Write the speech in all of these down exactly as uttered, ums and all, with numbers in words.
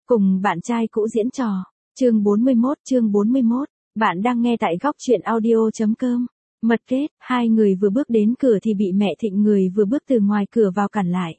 cùng bạn trai cũ diễn trò. Chương bốn mươi mốt, chương bốn mươi mốt. Bạn đang nghe tại góc truyện audio chấm com. Mật kết, hai người vừa bước đến cửa thì bị mẹ Thịnh người vừa bước từ ngoài cửa vào cản lại.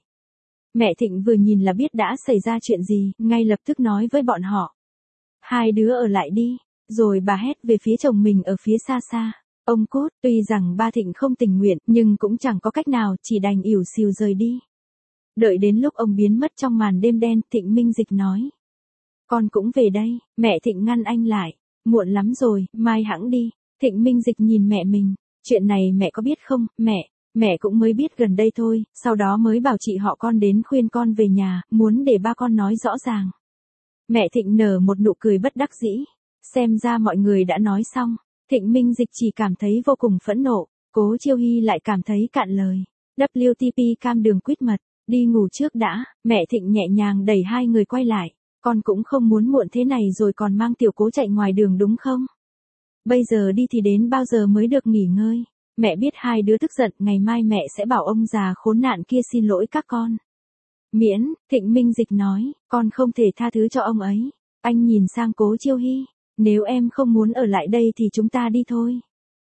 Mẹ Thịnh vừa nhìn là biết đã xảy ra chuyện gì, ngay lập tức nói với bọn họ. Hai đứa ở lại đi, rồi bà hét về phía chồng mình ở phía xa xa. Ông Cốt, tuy rằng ba Thịnh không tình nguyện, nhưng cũng chẳng có cách nào, chỉ đành ỉu xìu rời đi. Đợi đến lúc ông biến mất trong màn đêm đen, Thịnh Minh Dịch nói. Con cũng về đây, mẹ Thịnh ngăn anh lại. Muộn lắm rồi, mai hẵng đi. Thịnh Minh Dịch nhìn mẹ mình. Chuyện này mẹ có biết không, mẹ? Mẹ cũng mới biết gần đây thôi, sau đó mới bảo chị họ con đến khuyên con về nhà, muốn để ba con nói rõ ràng. Mẹ Thịnh nở một nụ cười bất đắc dĩ. Xem ra mọi người đã nói xong. Thịnh Minh Dịch chỉ cảm thấy vô cùng phẫn nộ. Cố Chiêu Hy lại cảm thấy cạn lời. vê kép tê cam đường quýt mật. Đi ngủ trước đã. Mẹ Thịnh nhẹ nhàng đẩy hai người quay lại. Con cũng không muốn muộn thế này rồi còn mang tiểu Cố chạy ngoài đường đúng không? Bây giờ đi thì đến bao giờ mới được nghỉ ngơi? Mẹ biết hai đứa tức giận, ngày mai mẹ sẽ bảo ông già khốn nạn kia xin lỗi các con. Miễn, Thịnh Minh Dịch nói, con không thể tha thứ cho ông ấy. Anh nhìn sang Cố Chiêu Hy, nếu em không muốn ở lại đây thì chúng ta đi thôi.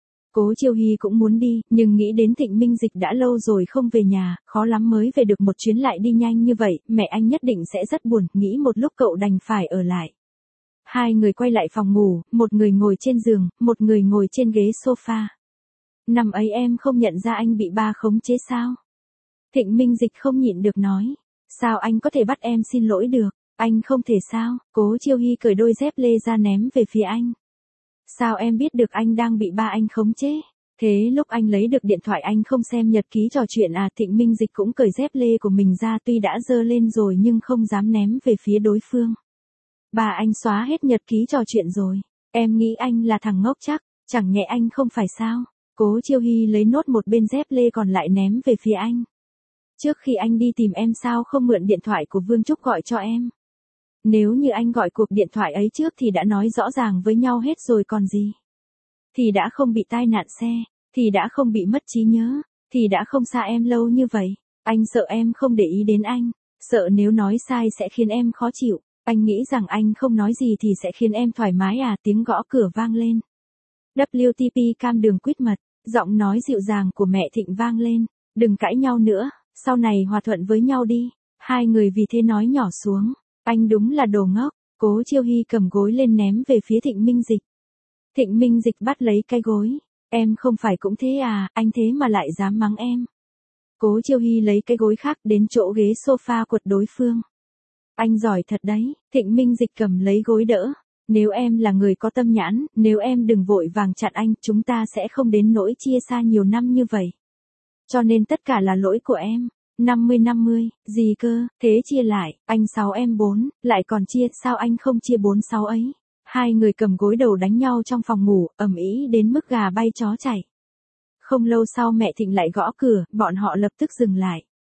Cố Chiêu Hy cũng muốn đi, nhưng nghĩ đến Thịnh Minh Dịch đã lâu rồi không về nhà, khó lắm mới về được một chuyến lại đi nhanh như vậy, mẹ anh nhất định sẽ rất buồn, nghĩ một lúc cậu đành phải ở lại. Hai người quay lại phòng ngủ, một người ngồi trên giường, một người ngồi trên ghế sofa. Năm ấy em không nhận ra anh bị ba khống chế sao? Thịnh Minh Dịch không nhịn được nói. Sao anh có thể bắt em xin lỗi được? Anh không thể sao? Cố Chiêu Hy cởi đôi dép lê ra ném về phía anh. Sao em biết được anh đang bị ba anh khống chế? Thế lúc anh lấy được điện thoại anh không xem nhật ký trò chuyện à? Thịnh Minh Dịch cũng cởi dép lê của mình ra, tuy đã dơ lên rồi nhưng không dám ném về phía đối phương. Ba anh xóa hết nhật ký trò chuyện rồi. Em nghĩ anh là thằng ngốc chắc, chẳng nhẽ anh không phải sao? Cố Chiêu Hy lấy nốt một bên dép lê còn lại ném về phía anh. Trước khi anh đi tìm em sao không mượn điện thoại của Vương Trúc gọi cho em? Nếu như anh gọi cuộc điện thoại ấy trước thì đã nói rõ ràng với nhau hết rồi còn gì. Thì đã không bị tai nạn xe, thì đã không bị mất trí nhớ, thì đã không xa em lâu như vậy. Anh sợ em không để ý đến anh, sợ nếu nói sai sẽ khiến em khó chịu. Anh nghĩ rằng anh không nói gì thì sẽ khiến em thoải mái à? Tiếng gõ cửa vang lên. vê kép tê cam đường quýt mật, giọng nói dịu dàng của mẹ Thịnh vang lên. Đừng cãi nhau nữa, sau này hòa thuận với nhau đi. Hai người vì thế nói nhỏ xuống. Anh đúng là đồ ngốc. Cố Chiêu Hy cầm gối lên ném về phía Thịnh Minh Dịch. Thịnh Minh Dịch bắt lấy cái gối. Em không phải cũng thế à, anh thế mà lại dám mắng em. Cố Chiêu Hy lấy cái gối khác đến chỗ ghế sofa quật đối phương. Anh giỏi thật đấy. Thịnh Minh Dịch cầm lấy gối đỡ. Nếu em là người có tâm nhãn, nếu em đừng vội vàng chặn anh, chúng ta sẽ không đến nỗi chia xa nhiều năm như vậy. Cho nên tất cả là lỗi của em. năm mươi năm mươi, gì cơ, thế chia lại, anh sáu em bốn, lại còn chia, sao anh không chia bốn sáu ấy? Hai người cầm gối đầu đánh nhau trong phòng ngủ, ầm ĩ đến mức gà bay chó chạy. Không lâu sau mẹ Thịnh lại gõ cửa, bọn họ lập tức dừng lại.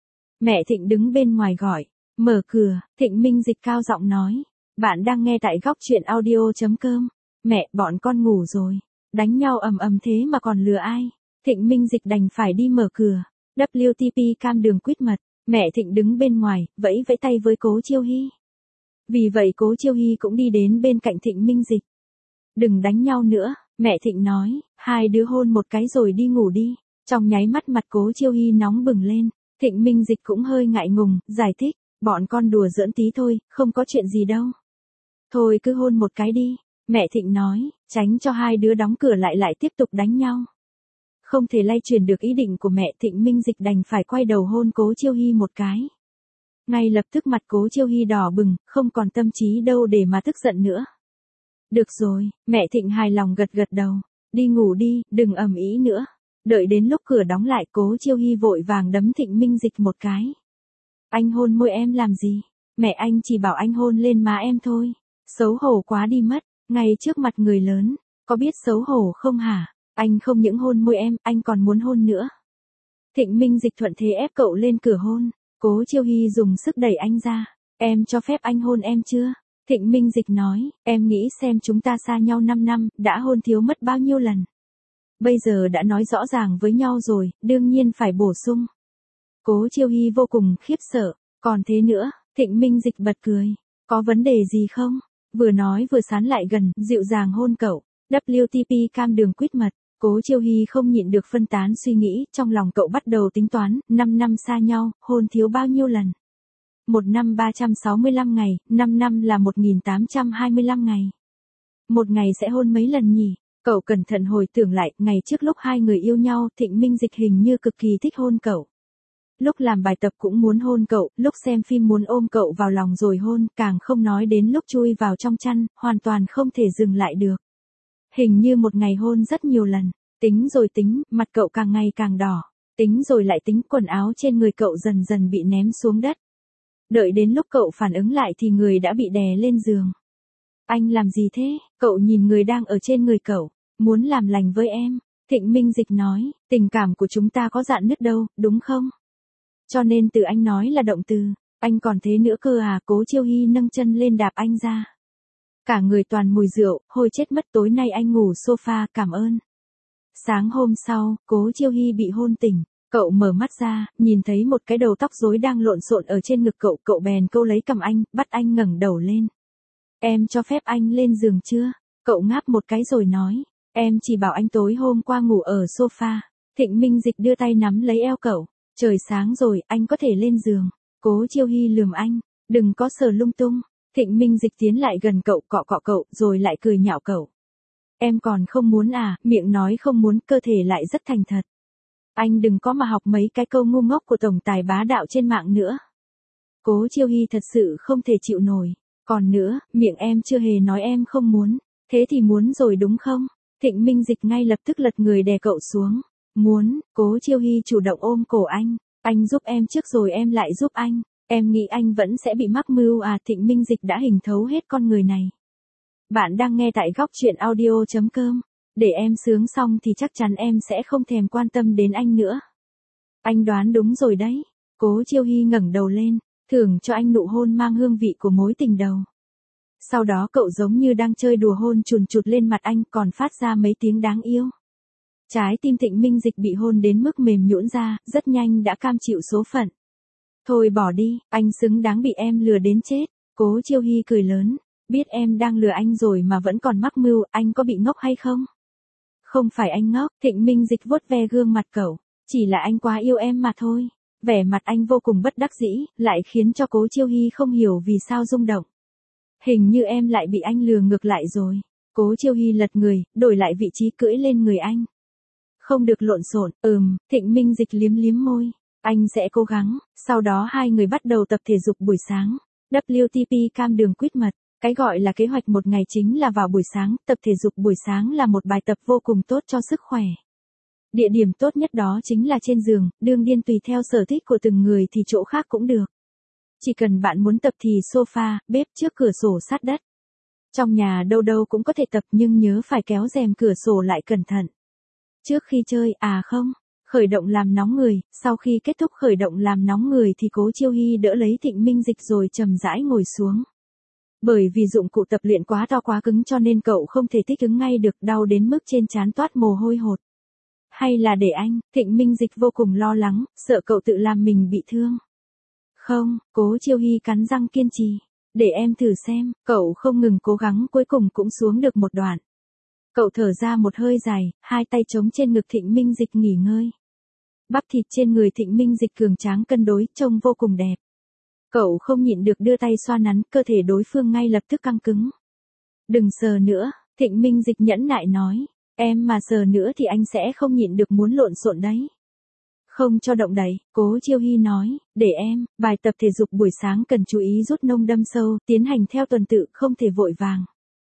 Mẹ Thịnh đứng bên ngoài gọi, mở cửa, Thịnh Minh Dịch cao giọng nói. Bạn đang nghe tại góc truyện audio chấm com. Mẹ, bọn con ngủ rồi. Đánh nhau ầm ầm thế mà còn lừa ai? Thịnh Minh Dịch đành phải đi mở cửa. vê kép tê cam đường quýt mật. Mẹ Thịnh đứng bên ngoài, vẫy vẫy tay với Cố Chiêu Hy. Vì vậy Cố Chiêu Hy cũng đi đến bên cạnh Thịnh Minh Dịch. Đừng đánh nhau nữa, mẹ Thịnh nói. Hai đứa hôn một cái rồi đi ngủ đi. Trong nháy mắt mặt Cố Chiêu Hy nóng bừng lên. Thịnh Minh Dịch cũng hơi ngại ngùng, giải thích. Bọn con đùa giỡn tí thôi, không có chuyện gì đâu. Thôi cứ hôn một cái đi, mẹ Thịnh nói, tránh cho hai đứa đóng cửa lại lại tiếp tục đánh nhau. Không thể lay chuyển được ý định của mẹ, Thịnh Minh Dịch đành phải quay đầu hôn Cố Chiêu Hy một cái. Ngay lập tức mặt Cố Chiêu Hy đỏ bừng, không còn tâm trí đâu để mà tức giận nữa. Được rồi, mẹ Thịnh hài lòng gật gật đầu, đi ngủ đi, đừng ầm ĩ nữa. Đợi đến lúc cửa đóng lại Cố Chiêu Hy vội vàng đấm Thịnh Minh Dịch một cái. Anh hôn môi em làm gì? Mẹ anh chỉ bảo anh hôn lên má em thôi. Xấu hổ quá đi mất, ngay trước mặt người lớn, có biết xấu hổ không hả? Anh không những hôn môi em, anh còn muốn hôn nữa. Thịnh Minh Dịch thuận thế ép cậu lên cửa hôn, Cố Chiêu Hy dùng sức đẩy anh ra. Em cho phép anh hôn em chưa? Thịnh Minh Dịch nói, em nghĩ xem chúng ta xa nhau năm năm, đã hôn thiếu mất bao nhiêu lần. Bây giờ đã nói rõ ràng với nhau rồi, đương nhiên phải bổ sung. Cố Chiêu Hy vô cùng khiếp sợ, còn thế nữa, Thịnh Minh Dịch bật cười. Có vấn đề gì không? Vừa nói vừa sán lại gần, dịu dàng hôn cậu. vê kép tê cam đường quýt mật. Cố Chiêu Hy không nhịn được phân tán suy nghĩ, trong lòng cậu bắt đầu tính toán, năm năm xa nhau, hôn thiếu bao nhiêu lần? Một năm ba trăm sáu mươi lăm ngày, năm năm là một nghìn tám trăm hai mươi lăm ngày. Một ngày sẽ hôn mấy lần nhỉ? Cậu cẩn thận hồi tưởng lại, ngày trước lúc hai người yêu nhau, Thịnh Minh Dịch hình như cực kỳ thích hôn cậu. Lúc làm bài tập cũng muốn hôn cậu, lúc xem phim muốn ôm cậu vào lòng rồi hôn, càng không nói đến lúc chui vào trong chăn, hoàn toàn không thể dừng lại được. Hình như một ngày hôn rất nhiều lần, tính rồi tính, mặt cậu càng ngày càng đỏ, tính rồi lại tính, quần áo trên người cậu dần dần bị ném xuống đất. Đợi đến lúc cậu phản ứng lại thì người đã bị đè lên giường. Anh làm gì thế? Cậu nhìn người đang ở trên người cậu, muốn làm lành với em. Thịnh Minh Dịch nói, tình cảm của chúng ta có rạn nứt đâu, đúng không? Cho nên từ anh nói là động từ, anh còn thế nữa cơ à? Cố Chiêu Hy nâng chân lên đạp anh ra. Cả người toàn mùi rượu, hôi chết mất, tối nay anh ngủ sofa, cảm ơn. Sáng hôm sau, Cố Chiêu Hy bị hôn tỉnh, cậu mở mắt ra, nhìn thấy một cái đầu tóc rối đang lộn xộn ở trên ngực cậu, cậu bèn câu lấy cầm anh, bắt anh ngẩng đầu lên. Em cho phép anh lên giường chưa? Cậu ngáp một cái rồi nói, em chỉ bảo anh tối hôm qua ngủ ở sofa. Thịnh Minh Dịch đưa tay nắm lấy eo cậu, trời sáng rồi, anh có thể lên giường. Cố Chiêu Hy lườm anh, đừng có sờ lung tung. Thịnh Minh Dịch tiến lại gần cậu, cọ cọ cậu, rồi lại cười nhạo cậu. Em còn không muốn à? Miệng nói không muốn, cơ thể lại rất thành thật. Anh đừng có mà học mấy cái câu ngu ngốc của tổng tài bá đạo trên mạng nữa. Cố Chiêu Hy thật sự không thể chịu nổi. Còn nữa, miệng em chưa hề nói em không muốn. Thế thì muốn rồi đúng không? Thịnh Minh Dịch ngay lập tức lật người đè cậu xuống. Muốn. Cố Chiêu Hy chủ động ôm cổ anh. Anh giúp em trước rồi em lại giúp anh. Em nghĩ anh vẫn sẽ bị mắc mưu à? Thịnh Minh Dịch đã hình thấu hết con người này. Bạn đang nghe tại góc truyện audio chấm com. Để em sướng xong thì chắc chắn em sẽ không thèm quan tâm đến anh nữa. Anh đoán đúng rồi đấy. Cố Chiêu Hy ngẩng đầu lên, thưởng cho anh nụ hôn mang hương vị của mối tình đầu. Sau đó cậu giống như đang chơi đùa hôn chùn chụt lên mặt anh, còn phát ra mấy tiếng đáng yêu. Trái tim Thịnh Minh Dịch bị hôn đến mức mềm nhũn ra, rất nhanh đã cam chịu số phận. Thôi bỏ đi, anh xứng đáng bị em lừa đến chết. Cố Chiêu Hy cười lớn, biết em đang lừa anh rồi mà vẫn còn mắc mưu, anh có bị ngốc hay không? Không phải anh ngốc. Thịnh Minh Dịch vuốt ve gương mặt cậu, chỉ là anh quá yêu em mà thôi. Vẻ mặt anh vô cùng bất đắc dĩ, lại khiến cho Cố Chiêu Hy không hiểu vì sao rung động. Hình như em lại bị anh lừa ngược lại rồi. Cố Chiêu Hy lật người, đổi lại vị trí cưỡi lên người anh. Không được lộn xộn. Ừm. Thịnh Minh Dịch liếm liếm môi. Anh sẽ cố gắng. Sau đó hai người bắt đầu tập thể dục buổi sáng. vê kép tê cam đường quýt mật. Cái gọi là kế hoạch một ngày chính là vào buổi sáng, tập thể dục buổi sáng là một bài tập vô cùng tốt cho sức khỏe. Địa điểm tốt nhất đó chính là trên giường, đương nhiên tùy theo sở thích của từng người thì chỗ khác cũng được. Chỉ cần bạn muốn tập thì sofa, bếp trước cửa sổ sát đất. Trong nhà đâu đâu cũng có thể tập, nhưng nhớ phải kéo rèm cửa sổ lại cẩn thận. Trước khi chơi, à không, khởi động làm nóng người. Sau khi kết thúc khởi động làm nóng người thì Cố Chiêu Hy đỡ lấy Thịnh Minh Dịch rồi chậm rãi ngồi xuống. Bởi vì dụng cụ tập luyện quá to quá cứng cho nên cậu không thể thích ứng ngay được, đau đến mức trên trán toát mồ hôi hột. Hay là để anh? Thịnh Minh Dịch vô cùng lo lắng, sợ cậu tự làm mình bị thương. Không. Cố Chiêu Hy cắn răng kiên trì. Để em thử xem. Cậu không ngừng cố gắng, cuối cùng cũng xuống được một đoạn. Cậu thở ra một hơi dài, hai tay chống trên ngực Thịnh Minh Dịch nghỉ ngơi. Bắp thịt trên người Thịnh Minh Dịch cường tráng cân đối, trông vô cùng đẹp. Cậu không nhịn được đưa tay xoa nắn, cơ thể đối phương ngay lập tức căng cứng. Đừng sờ nữa. Thịnh Minh Dịch nhẫn nại nói. Em mà sờ nữa thì anh sẽ không nhịn được muốn lộn xộn đấy. Không cho động đậy. Cố Chiêu Hy nói. Để em. Bài tập thể dục buổi sáng cần chú ý rút nông đâm sâu, tiến hành theo tuần tự, không thể vội vàng.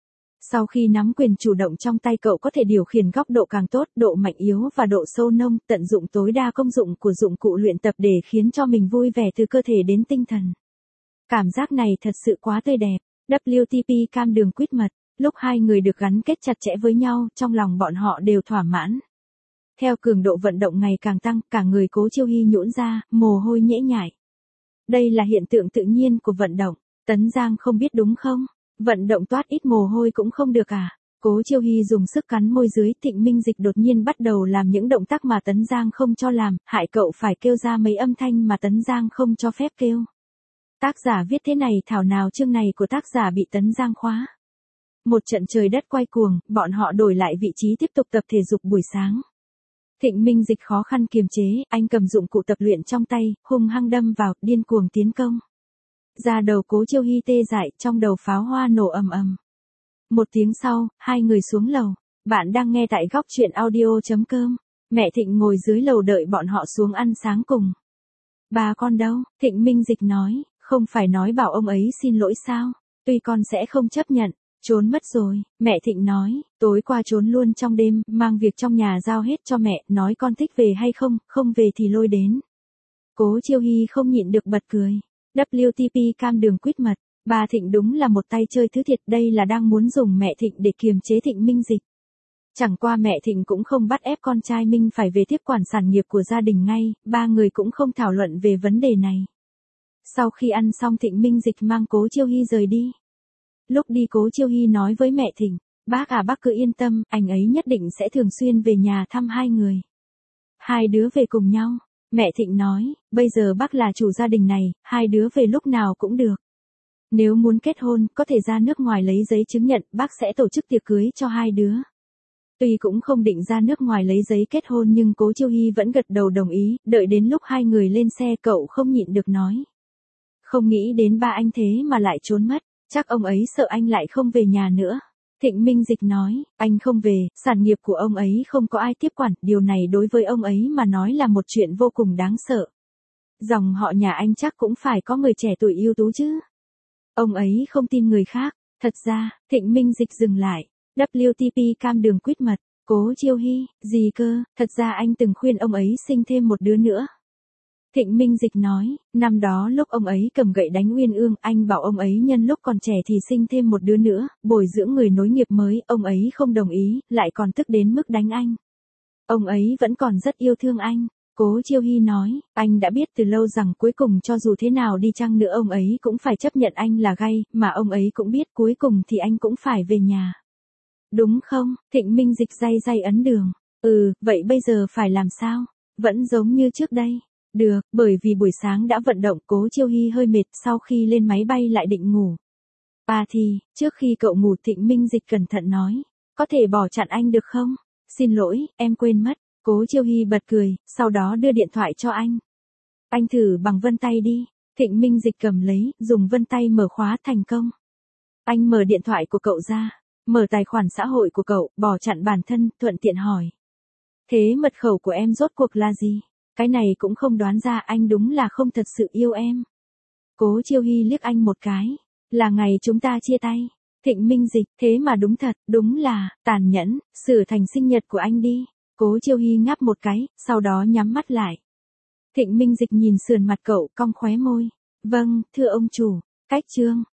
Sau khi nắm quyền chủ động trong tay, cậu có thể điều khiển góc độ càng tốt, độ mạnh yếu và độ sâu nông, tận dụng tối đa công dụng của dụng cụ luyện tập để khiến cho mình vui vẻ từ cơ thể đến tinh thần. Cảm giác này thật sự quá tươi đẹp. vê kép tê cam đường quýt mật. Lúc hai người được gắn kết chặt chẽ với nhau, trong lòng bọn họ đều thỏa mãn. Theo cường độ vận động ngày càng tăng, cả người Cố Chiêu Hy nhũn ra, mồ hôi nhễ nhại. Đây là hiện tượng tự nhiên của vận động. Tấn Giang không biết đúng không? Vận động toát ít mồ hôi cũng không được à? Cố Chiêu Hy dùng sức cắn môi dưới. Thịnh Minh Dịch đột nhiên bắt đầu làm những động tác mà Tấn Giang không cho làm, hại cậu phải kêu ra mấy âm thanh mà Tấn Giang không cho phép kêu. Tác giả viết thế này thảo nào chương này của tác giả bị Tấn Giang khóa. Một trận trời đất quay cuồng, bọn họ đổi lại vị trí tiếp tục tập thể dục buổi sáng. Thịnh Minh Dịch khó khăn kiềm chế, anh cầm dụng cụ tập luyện trong tay, hung hăng đâm vào, điên cuồng tiến công. Da đầu Cố Chiêu Hy tê dại, trong đầu pháo hoa nổ ầm ầm. Một tiếng sau, hai người xuống lầu. Bạn đang nghe tại góc truyện audio chấm com. Mẹ Thịnh ngồi dưới lầu đợi bọn họ xuống ăn sáng cùng. Bà con đâu? Thịnh Minh Dịch nói, không phải nói bảo ông ấy xin lỗi sao? Tuy con sẽ không chấp nhận. Trốn mất rồi, mẹ Thịnh nói, tối qua trốn luôn trong đêm, mang việc trong nhà giao hết cho mẹ, nói con thích về hay không, không về thì lôi đến. Cố Chiêu Hy không nhịn được bật cười. vê kép tê cam đường quýt mật, bà Thịnh đúng là một tay chơi thứ thiệt, đây là đang muốn dùng mẹ Thịnh để kiềm chế Thịnh Minh Dịch. Chẳng qua mẹ Thịnh cũng không bắt ép con trai Minh phải về tiếp quản sản nghiệp của gia đình ngay, ba người cũng không thảo luận về vấn đề này. Sau khi ăn xong Thịnh Minh Dịch mang Cố Chiêu Hy rời đi. Lúc đi Cố Chiêu Hy nói với mẹ Thịnh, bác à bác cứ yên tâm, anh ấy nhất định sẽ thường xuyên về nhà thăm hai người. Hai đứa về cùng nhau. Mẹ Thịnh nói, bây giờ bác là chủ gia đình này, hai đứa về lúc nào cũng được. Nếu muốn kết hôn, có thể ra nước ngoài lấy giấy chứng nhận, bác sẽ tổ chức tiệc cưới cho hai đứa. Tuy cũng không định ra nước ngoài lấy giấy kết hôn nhưng Cố Chiêu Hy vẫn gật đầu đồng ý, đợi đến lúc hai người lên xe cậu không nhịn được nói. Không nghĩ đến ba anh thế mà lại trốn mất, chắc ông ấy sợ anh lại không về nhà nữa. Thịnh Minh Dịch nói, anh không về, sản nghiệp của ông ấy không có ai tiếp quản, điều này đối với ông ấy mà nói là một chuyện vô cùng đáng sợ. Dòng họ nhà anh chắc cũng phải có người trẻ tuổi ưu tú chứ. Ông ấy không tin người khác, thật ra, Thịnh Minh Dịch dừng lại, vê kép tê cam đường quýt mật, Cố Chiêu Hy, gì cơ, thật ra anh từng khuyên ông ấy sinh thêm một đứa nữa. Thịnh Minh Dịch nói, năm đó lúc ông ấy cầm gậy đánh Uyên Ương, anh bảo ông ấy nhân lúc còn trẻ thì sinh thêm một đứa nữa, bồi dưỡng người nối nghiệp mới, ông ấy không đồng ý, lại còn tức đến mức đánh anh. Ông ấy vẫn còn rất yêu thương anh. Cố Chiêu Hy nói, anh đã biết từ lâu rằng cuối cùng cho dù thế nào đi chăng nữa ông ấy cũng phải chấp nhận anh là gay, mà ông ấy cũng biết cuối cùng thì anh cũng phải về nhà. Đúng không? Thịnh Minh Dịch day day ấn đường. Ừ, vậy bây giờ phải làm sao? Vẫn giống như trước đây. Được, bởi vì buổi sáng đã vận động, Cố Chiêu Hy hơi mệt, sau khi lên máy bay lại định ngủ. À thì, trước khi cậu ngủ Thịnh Minh Dịch cẩn thận nói, có thể bỏ chặn anh được không? Xin lỗi, em quên mất. Cố Chiêu Hy bật cười, sau đó đưa điện thoại cho anh. Anh thử bằng vân tay đi. Thịnh Minh Dịch cầm lấy, dùng vân tay mở khóa thành công. Anh mở điện thoại của cậu ra, mở tài khoản xã hội của cậu, bỏ chặn bản thân, thuận tiện hỏi. Thế mật khẩu của em rốt cuộc là gì? Cái này cũng không đoán ra, anh đúng là không thật sự yêu em. Cố Chiêu Hy liếc anh một cái. Là ngày chúng ta chia tay. Thịnh Minh Dịch, thế mà đúng thật, đúng là, tàn nhẫn, sửa thành sinh nhật của anh đi. Cố Chiêu Hy ngáp một cái, sau đó nhắm mắt lại. Thịnh Minh Dịch nhìn sườn mặt cậu, cong khóe môi. Vâng, thưa ông chủ. Cách chương.